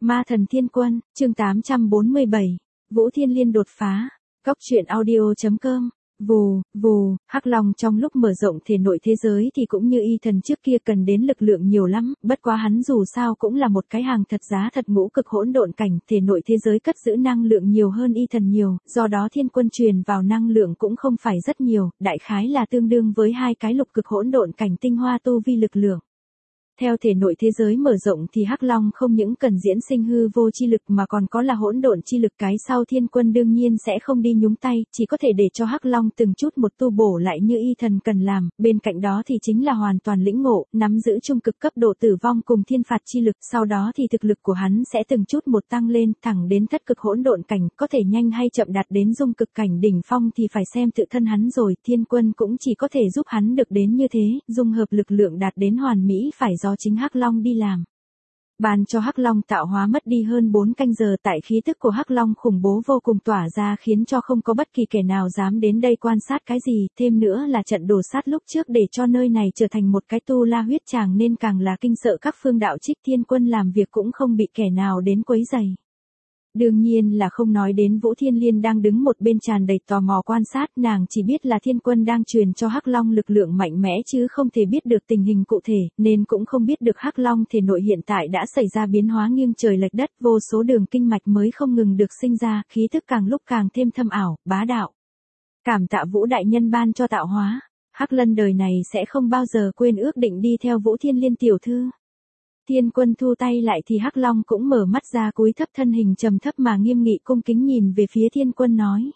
Ma thần thiên quân, chương 847. Vũ Thiên Liên đột phá. Góc truyện audio.com. Vù, vù, Hắc Long trong lúc mở rộng thể nội thế giới thì cũng như y thần trước kia cần đến lực lượng nhiều lắm, bất quá hắn dù sao cũng là một cái hàng thật giá thật ngũ cực hỗn độn cảnh, thể nội thế giới cất giữ năng lượng nhiều hơn y thần nhiều, do đó thiên quân truyền vào năng lượng cũng không phải rất nhiều, đại khái là tương đương với hai cái lục cực hỗn độn cảnh tinh hoa tu vi lực lượng. Theo thể nội thế giới mở rộng thì Hắc Long không những cần diễn sinh hư vô chi lực mà còn có là hỗn độn chi lực, cái sau thiên quân đương nhiên sẽ không đi nhúng tay, chỉ có thể để cho Hắc Long từng chút một tu bổ lại như y thần cần làm, bên cạnh đó thì chính là hoàn toàn lĩnh ngộ, nắm giữ trung cực cấp độ tử vong cùng thiên phạt chi lực, sau đó thì thực lực của hắn sẽ từng chút một tăng lên, thẳng đến thất cực hỗn độn cảnh, có thể nhanh hay chậm đạt đến dung cực cảnh đỉnh phong thì phải xem tự thân hắn rồi, thiên quân cũng chỉ có thể giúp hắn được đến như thế, dung hợp lực lượng đạt đến hoàn mỹ phải do chính Hắc Long đi làm. Bàn cho Hắc Long tạo hóa mất đi hơn 4 canh giờ, tại khí tức của Hắc Long khủng bố vô cùng tỏa ra khiến cho không có bất kỳ kẻ nào dám đến đây quan sát cái gì, thêm nữa là trận đổ sát lúc trước để cho nơi này trở thành một cái tu la huyết tràng nên càng là kinh sợ các phương đạo trích, thiên quân làm việc cũng không bị kẻ nào đến quấy rầy. Đương nhiên là không nói đến Vũ Thiên Liên đang đứng một bên tràn đầy tò mò quan sát, nàng chỉ biết là thiên quân đang truyền cho Hắc Long lực lượng mạnh mẽ chứ không thể biết được tình hình cụ thể, nên cũng không biết được Hắc Long thể nội hiện tại đã xảy ra biến hóa nghiêng trời lệch đất, vô số đường kinh mạch mới không ngừng được sinh ra, khí thức càng lúc càng thêm thâm ảo, bá đạo. Cảm tạ Vũ đại nhân ban cho tạo hóa, Hắc Lân đời này sẽ không bao giờ quên ước định đi theo Vũ Thiên Liên tiểu thư. Thiên quân thu tay lại thì Hắc Long cũng mở mắt ra, cúi thấp thân hình trầm thấp mà nghiêm nghị cung kính nhìn về phía thiên quân nói.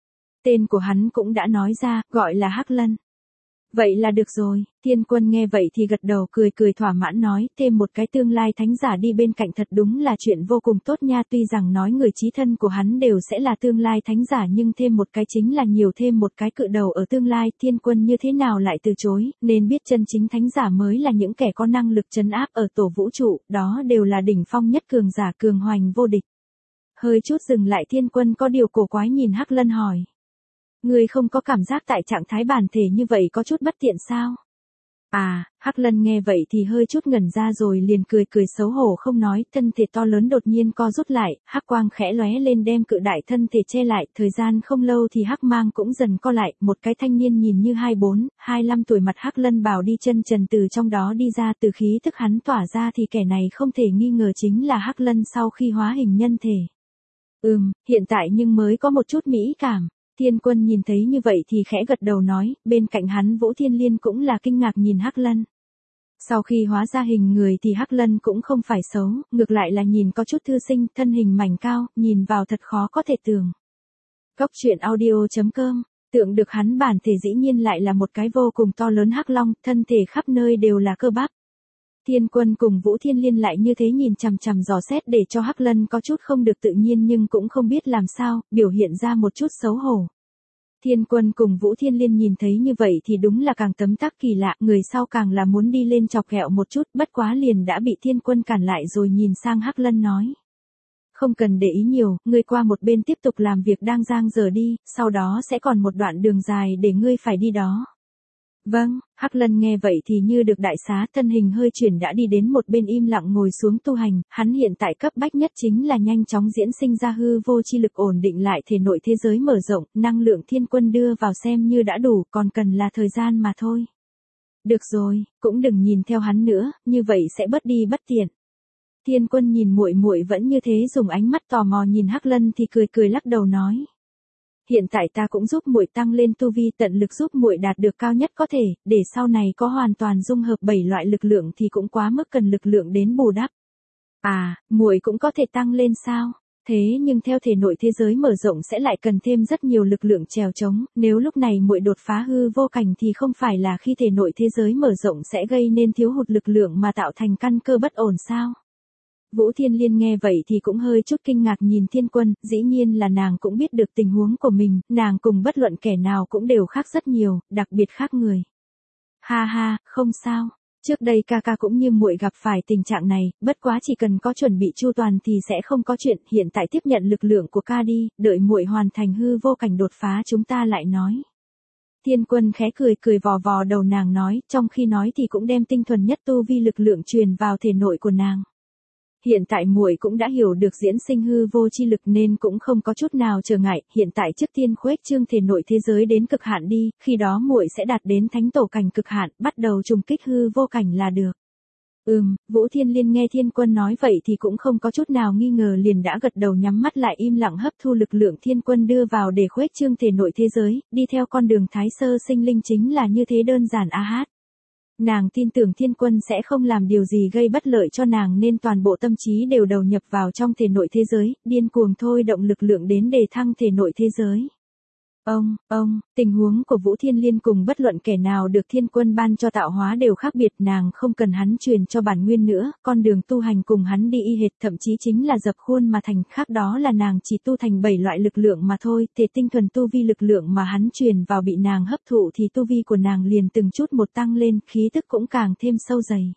Tên của hắn cũng đã nói ra, gọi là Hắc Lân. Vậy là được rồi, thiên quân nghe vậy thì gật đầu cười cười thỏa mãn nói, thêm một cái tương lai thánh giả đi bên cạnh thật đúng là chuyện vô cùng tốt nha, tuy rằng nói người chí thân của hắn đều sẽ là tương lai thánh giả nhưng thêm một cái chính là nhiều thêm một cái cự đầu ở tương lai, thiên quân như thế nào lại từ chối, nên biết chân chính thánh giả mới là những kẻ có năng lực trấn áp ở tổ vũ trụ, đó đều là đỉnh phong nhất cường giả cường hoành vô địch. Hơi chút dừng lại thiên quân có điều cổ quái nhìn Hắc Lân hỏi. Ngươi không có cảm giác tại trạng thái bản thể như vậy có chút bất tiện sao? À, Hắc Lân nghe vậy thì hơi chút ngẩn ra rồi liền cười cười xấu hổ không nói, thân thể to lớn đột nhiên co rút lại, hắc quang khẽ lóe lên đem cự đại thân thể che lại, thời gian không lâu thì hắc mang cũng dần co lại, một cái thanh niên nhìn như 24, 25 tuổi mặt Hắc Lân bào đi chân trần từ trong đó đi ra, từ khí tức hắn tỏa ra thì kẻ này không thể nghi ngờ chính là Hắc Lân sau khi hóa hình nhân thể. Hiện tại nhưng mới có một chút mỹ cảm. Thiên quân nhìn thấy như vậy thì khẽ gật đầu nói, bên cạnh hắn Vũ Thiên Liên cũng là kinh ngạc nhìn Hắc Lân. Sau khi hóa ra hình người thì Hắc Lân cũng không phải xấu, ngược lại là nhìn có chút thư sinh, thân hình mảnh cao, nhìn vào thật khó có thể tưởng. Góc truyện audio.com, tưởng được hắn bản thể dĩ nhiên lại là một cái vô cùng to lớn Hắc Long, thân thể khắp nơi đều là cơ bắp. Thiên quân cùng Vũ Thiên Liên lại như thế nhìn chằm chằm dò xét để cho Hắc Lân có chút không được tự nhiên nhưng cũng không biết làm sao, biểu hiện ra một chút xấu hổ. Thiên quân cùng Vũ Thiên Liên nhìn thấy như vậy thì đúng là càng tấm tắc kỳ lạ, người sau càng là muốn đi lên chọc ghẹo một chút, bất quá liền đã bị thiên quân cản lại rồi nhìn sang Hắc Lân nói. Không cần để ý nhiều, ngươi qua một bên tiếp tục làm việc đang dang dở đi, sau đó sẽ còn một đoạn đường dài để ngươi phải đi đó. Vâng, Hắc Lân nghe vậy thì như được đại xá, thân hình hơi chuyển đã đi đến một bên im lặng ngồi xuống tu hành, hắn hiện tại cấp bách nhất chính là nhanh chóng diễn sinh ra hư vô chi lực ổn định lại thể nội thế giới mở rộng, năng lượng thiên quân đưa vào xem như đã đủ, còn cần là thời gian mà thôi. Được rồi, cũng đừng nhìn theo hắn nữa, như vậy sẽ bớt đi bất tiện. Thiên quân nhìn muội muội vẫn như thế dùng ánh mắt tò mò nhìn Hắc Lân thì cười cười lắc đầu nói. Hiện tại ta cũng giúp muội tăng lên tu vi, tận lực giúp muội đạt được cao nhất có thể, để sau này có hoàn toàn dung hợp 7 loại lực lượng thì cũng quá mức cần lực lượng đến bù đắp. À, muội cũng có thể tăng lên sao? Thế nhưng theo thể nội thế giới mở rộng sẽ lại cần thêm rất nhiều lực lượng chèo chống, nếu lúc này muội đột phá hư vô cảnh thì không phải là khi thể nội thế giới mở rộng sẽ gây nên thiếu hụt lực lượng mà tạo thành căn cơ bất ổn sao? Vũ Thiên Liên nghe vậy thì cũng hơi chút kinh ngạc nhìn thiên quân, dĩ nhiên là nàng cũng biết được tình huống của mình, nàng cùng bất luận kẻ nào cũng đều khác rất nhiều, đặc biệt khác người. Ha ha, không sao, trước đây ca ca cũng như muội gặp phải tình trạng này, bất quá chỉ cần có chuẩn bị chu toàn thì sẽ không có chuyện, hiện tại tiếp nhận lực lượng của ca đi, đợi muội hoàn thành hư vô cảnh đột phá chúng ta lại nói. Thiên quân khẽ cười cười vò vò đầu nàng nói, trong khi nói thì cũng đem tinh thuần nhất tu vi lực lượng truyền vào thể nội của nàng. Hiện tại muội cũng đã hiểu được diễn sinh hư vô chi lực nên cũng không có chút nào trở ngại, hiện tại trước tiên khuếch trương thể nội thế giới đến cực hạn đi, khi đó muội sẽ đạt đến thánh tổ cảnh cực hạn, bắt đầu trùng kích hư vô cảnh là được. Vũ Thiên Liên nghe Thiên Quân nói vậy thì cũng không có chút nào nghi ngờ, liền đã gật đầu nhắm mắt lại im lặng hấp thu lực lượng Thiên Quân đưa vào để khuếch trương thể nội thế giới, đi theo con đường thái sơ sinh linh chính là như thế đơn giản a hát. Nàng tin tưởng Thiên Quân sẽ không làm điều gì gây bất lợi cho nàng nên toàn bộ tâm trí đều đầu nhập vào trong thể nội thế giới, điên cuồng thôi động lực lượng đến đề thăng thể nội thế giới. Tình huống của Vũ Thiên Liên cùng bất luận kẻ nào được Thiên Quân ban cho tạo hóa đều khác biệt, nàng không cần hắn truyền cho bản nguyên nữa, con đường tu hành cùng hắn đi y hệt, thậm chí chính là dập khuôn mà thành, khác đó là nàng chỉ tu thành 7 loại lực lượng mà thôi, thể tinh thuần tu vi lực lượng mà hắn truyền vào bị nàng hấp thụ thì tu vi của nàng liền từng chút một tăng lên, khí tức cũng càng thêm sâu dày.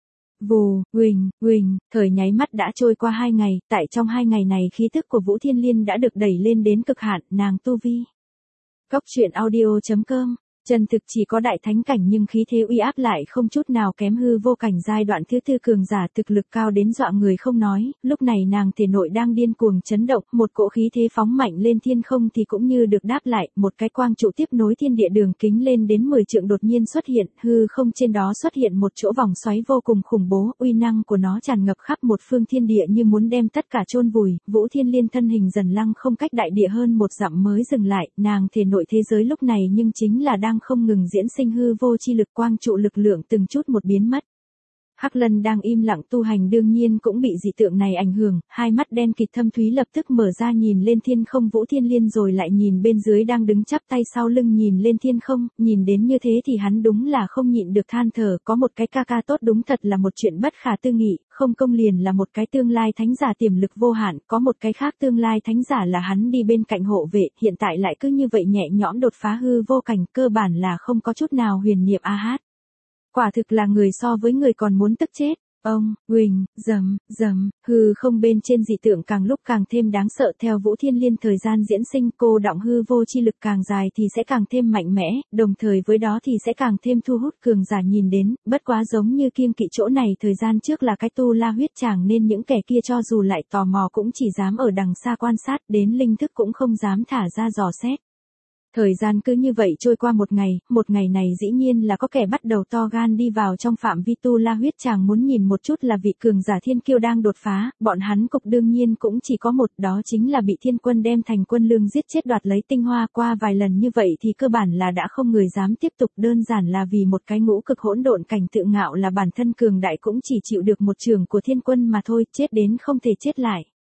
Vù, huỳnh, thời nháy mắt đã trôi qua 2 ngày, tại trong 2 ngày này khí tức của Vũ Thiên Liên đã được đẩy lên đến cực hạn, nàng tu vi. Cóc truyện audio.com, chân thực chỉ có đại thánh cảnh nhưng khí thế uy áp lại không chút nào kém hư vô cảnh giai đoạn thứ 4 cường giả thực lực cao đến dọa người không nói, lúc này nàng thể nội đang điên cuồng chấn động, một cỗ khí thế phóng mạnh lên thiên không thì cũng như được đáp lại, một cái quang trụ tiếp nối thiên địa đường kính lên đến 10 trượng đột nhiên xuất hiện, hư không trên đó xuất hiện một chỗ vòng xoáy vô cùng khủng bố, uy năng của nó tràn ngập khắp một phương thiên địa như muốn đem tất cả chôn vùi, Vũ Thiên Liên thân hình dần lăng không cách đại địa hơn 1 dặm mới dừng lại, nàng thể nội thế giới lúc này nhưng chính là đang không ngừng diễn sinh hư vô chi lực, quang trụ lực lượng từng chút một biến mất. Hắc Lân đang im lặng tu hành đương nhiên cũng bị dị tượng này ảnh hưởng, hai mắt đen kịt thâm thúy lập tức mở ra nhìn lên thiên không Vũ Thiên Liên rồi lại nhìn bên dưới đang đứng chắp tay sau lưng nhìn lên thiên không, nhìn đến như thế thì hắn đúng là không nhịn được than thở, có một cái ca ca tốt đúng thật là một chuyện bất khả tư nghị, không công liền là một cái tương lai thánh giả tiềm lực vô hạn, có một cái khác tương lai thánh giả là hắn đi bên cạnh hộ vệ, hiện tại lại cứ như vậy nhẹ nhõm đột phá hư vô cảnh, cơ bản là không có chút nào huyền niệm a hát. Quả thực là người so với người còn muốn tức chết. Huỳnh, rầm, hư không bên trên dị tượng càng lúc càng thêm đáng sợ, theo Vũ Thiên Liên thời gian diễn sinh cô đọng hư vô chi lực càng dài thì sẽ càng thêm mạnh mẽ, đồng thời với đó thì sẽ càng thêm thu hút cường giả nhìn đến, bất quá giống như Kim Kỵ chỗ này thời gian trước là cái tu la huyết tràng nên những kẻ kia cho dù lại tò mò cũng chỉ dám ở đằng xa quan sát, đến linh thức cũng không dám thả ra dò xét. Thời gian cứ như vậy trôi qua một ngày này dĩ nhiên là có kẻ bắt đầu to gan đi vào trong phạm vi tu la huyết tràng muốn nhìn một chút là vị cường giả thiên kiêu đang đột phá, bọn hắn cục đương nhiên cũng chỉ có một, đó chính là bị Thiên Quân đem thành quân lương giết chết đoạt lấy tinh hoa, qua vài lần như vậy thì cơ bản là đã không người dám tiếp tục, đơn giản là vì một cái ngũ cực hỗn độn cảnh tự ngạo là bản thân cường đại cũng chỉ chịu được một trường của Thiên Quân mà thôi, chết đến không thể chết lại.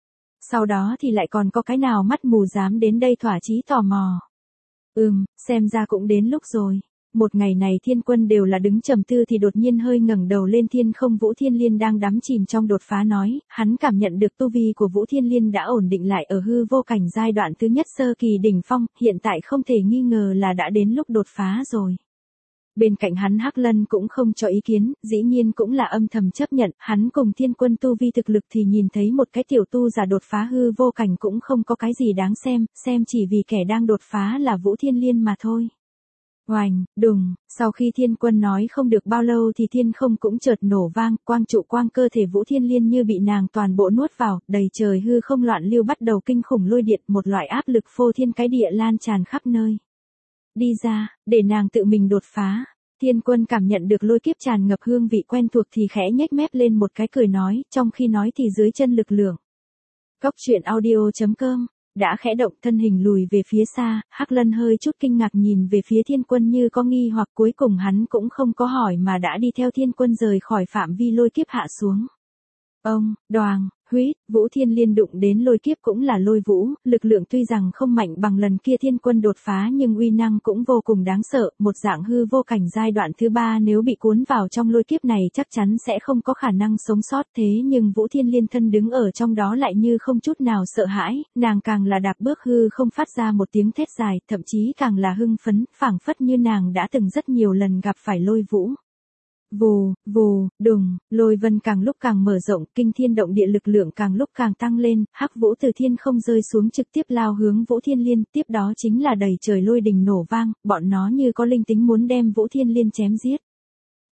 Sau đó thì lại còn có cái nào mắt mù dám đến đây thỏa chí tò mò. Xem ra cũng đến lúc rồi. Một ngày này Thiên Quân đều là đứng trầm tư thì đột nhiên hơi ngẩng đầu lên thiên không, Vũ Thiên Liên đang đắm chìm trong đột phá nói, hắn cảm nhận được tu vi của Vũ Thiên Liên đã ổn định lại ở hư vô cảnh giai đoạn thứ nhất sơ kỳ đỉnh phong, hiện tại không thể nghi ngờ là đã đến lúc đột phá rồi. Bên cạnh hắn Hắc Lân cũng không cho ý kiến, dĩ nhiên cũng là âm thầm chấp nhận, hắn cùng Thiên Quân tu vi thực lực thì nhìn thấy một cái tiểu tu giả đột phá hư vô cảnh cũng không có cái gì đáng xem chỉ vì kẻ đang đột phá là Vũ Thiên Liên mà thôi. Oành, đùng, sau khi Thiên Quân nói không được bao lâu thì thiên không cũng chợt nổ vang, quang trụ quang cơ thể Vũ Thiên Liên như bị nàng toàn bộ nuốt vào, đầy trời hư không loạn lưu bắt đầu kinh khủng lôi điện, một loại áp lực phô thiên cái địa lan tràn khắp nơi. Đi ra, để nàng tự mình đột phá. Thiên Quân cảm nhận được lôi kiếp tràn ngập hương vị quen thuộc thì khẽ nhếch mép lên một cái cười nói, trong khi nói thì dưới chân lực lượng. Cóc truyện audio.com, đã khẽ động thân hình lùi về phía xa, Hắc Lân hơi chút kinh ngạc nhìn về phía Thiên Quân như có nghi hoặc cuối cùng hắn cũng không có hỏi mà đã đi theo Thiên Quân rời khỏi phạm vi lôi kiếp hạ xuống. Đoàng, huýt, Vũ Thiên Liên đụng đến lôi kiếp cũng là lôi vũ, lực lượng tuy rằng không mạnh bằng lần kia Thiên Quân đột phá nhưng uy năng cũng vô cùng đáng sợ, một dạng hư vô cảnh giai đoạn thứ 3 nếu bị cuốn vào trong lôi kiếp này chắc chắn sẽ không có khả năng sống sót, thế nhưng Vũ Thiên Liên thân đứng ở trong đó lại như không chút nào sợ hãi, nàng càng là đạp bước hư không phát ra một tiếng thét dài, thậm chí càng là hưng phấn, phảng phất như nàng đã từng rất nhiều lần gặp phải lôi vũ. Vù, đùng, lôi vân càng lúc càng mở rộng, kinh thiên động địa lực lượng càng lúc càng tăng lên, hắc vũ từ thiên không rơi xuống trực tiếp lao hướng Vũ Thiên Liên, tiếp đó chính là đầy trời lôi đình nổ vang, bọn nó như có linh tính muốn đem Vũ Thiên Liên chém giết.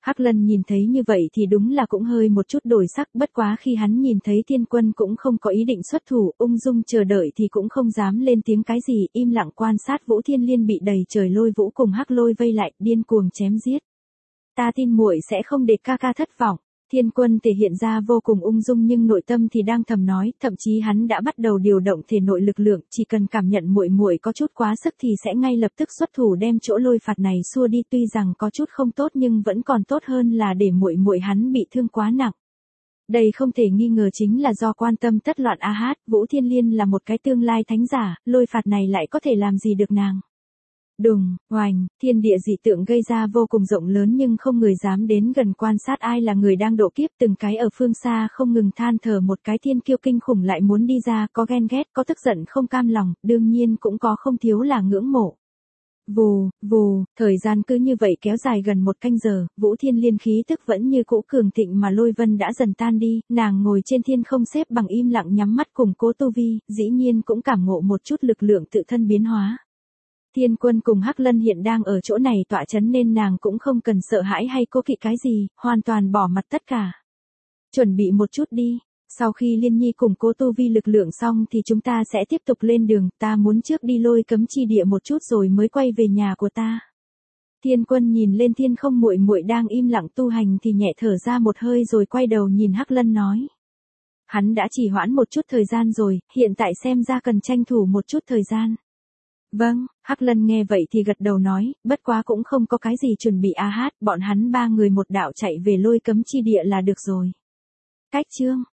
Hắc Lân nhìn thấy như vậy thì đúng là cũng hơi một chút đổi sắc, bất quá khi hắn nhìn thấy Thiên Quân cũng không có ý định xuất thủ, ung dung chờ đợi thì cũng không dám lên tiếng cái gì, im lặng quan sát Vũ Thiên Liên bị đầy trời lôi vũ cùng Hắc Lôi vây lại, điên cuồng chém giết. Ta tin muội sẽ không để ca ca thất vọng. Thiên Quân thể hiện ra vô cùng ung dung nhưng nội tâm thì đang thầm nói, thậm chí hắn đã bắt đầu điều động thể nội lực lượng, chỉ cần cảm nhận muội muội có chút quá sức thì sẽ ngay lập tức xuất thủ đem chỗ lôi phạt này xua đi, tuy rằng có chút không tốt nhưng vẫn còn tốt hơn là để muội muội hắn bị thương quá nặng. Đây không thể nghi ngờ chính là do quan tâm tất loạn a hát, Vũ Thiên Liên là một cái tương lai thánh giả, lôi phạt này lại có thể làm gì được nàng. Đùng, oành, thiên địa dị tượng gây ra vô cùng rộng lớn nhưng không người dám đến gần quan sát ai là người đang độ kiếp, từng cái ở phương xa không ngừng than thở một cái thiên kiêu kinh khủng lại muốn đi ra, có ghen ghét, có tức giận không cam lòng, đương nhiên cũng có không thiếu là ngưỡng mộ. Vù, vù, thời gian cứ như vậy kéo dài gần 1 canh giờ, Vũ Thiên Liên khí tức vẫn như cũ cường thịnh mà lôi vân đã dần tan đi, nàng ngồi trên thiên không xếp bằng im lặng nhắm mắt củng cố tu vi, dĩ nhiên cũng cảm ngộ một chút lực lượng tự thân biến hóa. Thiên Quân cùng Hắc Lân hiện đang ở chỗ này tọa chấn nên nàng cũng không cần sợ hãi hay cố kỵ cái gì, hoàn toàn bỏ mặt tất cả. Chuẩn bị một chút đi, sau khi Liên Nhi củng cố tu vi lực lượng xong thì chúng ta sẽ tiếp tục lên đường, ta muốn trước đi lôi cấm chi địa một chút rồi mới quay về nhà của ta. Thiên Quân nhìn lên thiên không muội muội đang im lặng tu hành thì nhẹ thở ra một hơi rồi quay đầu nhìn Hắc Lân nói. Hắn đã trì hoãn một chút thời gian rồi, hiện tại xem ra cần tranh thủ một chút thời gian. Vâng, Hắc Lân nghe vậy thì gật đầu nói, bất quá cũng không có cái gì chuẩn bị a hát, bọn hắn 3 người một đạo chạy về lôi cấm chi địa là được rồi. Cách chương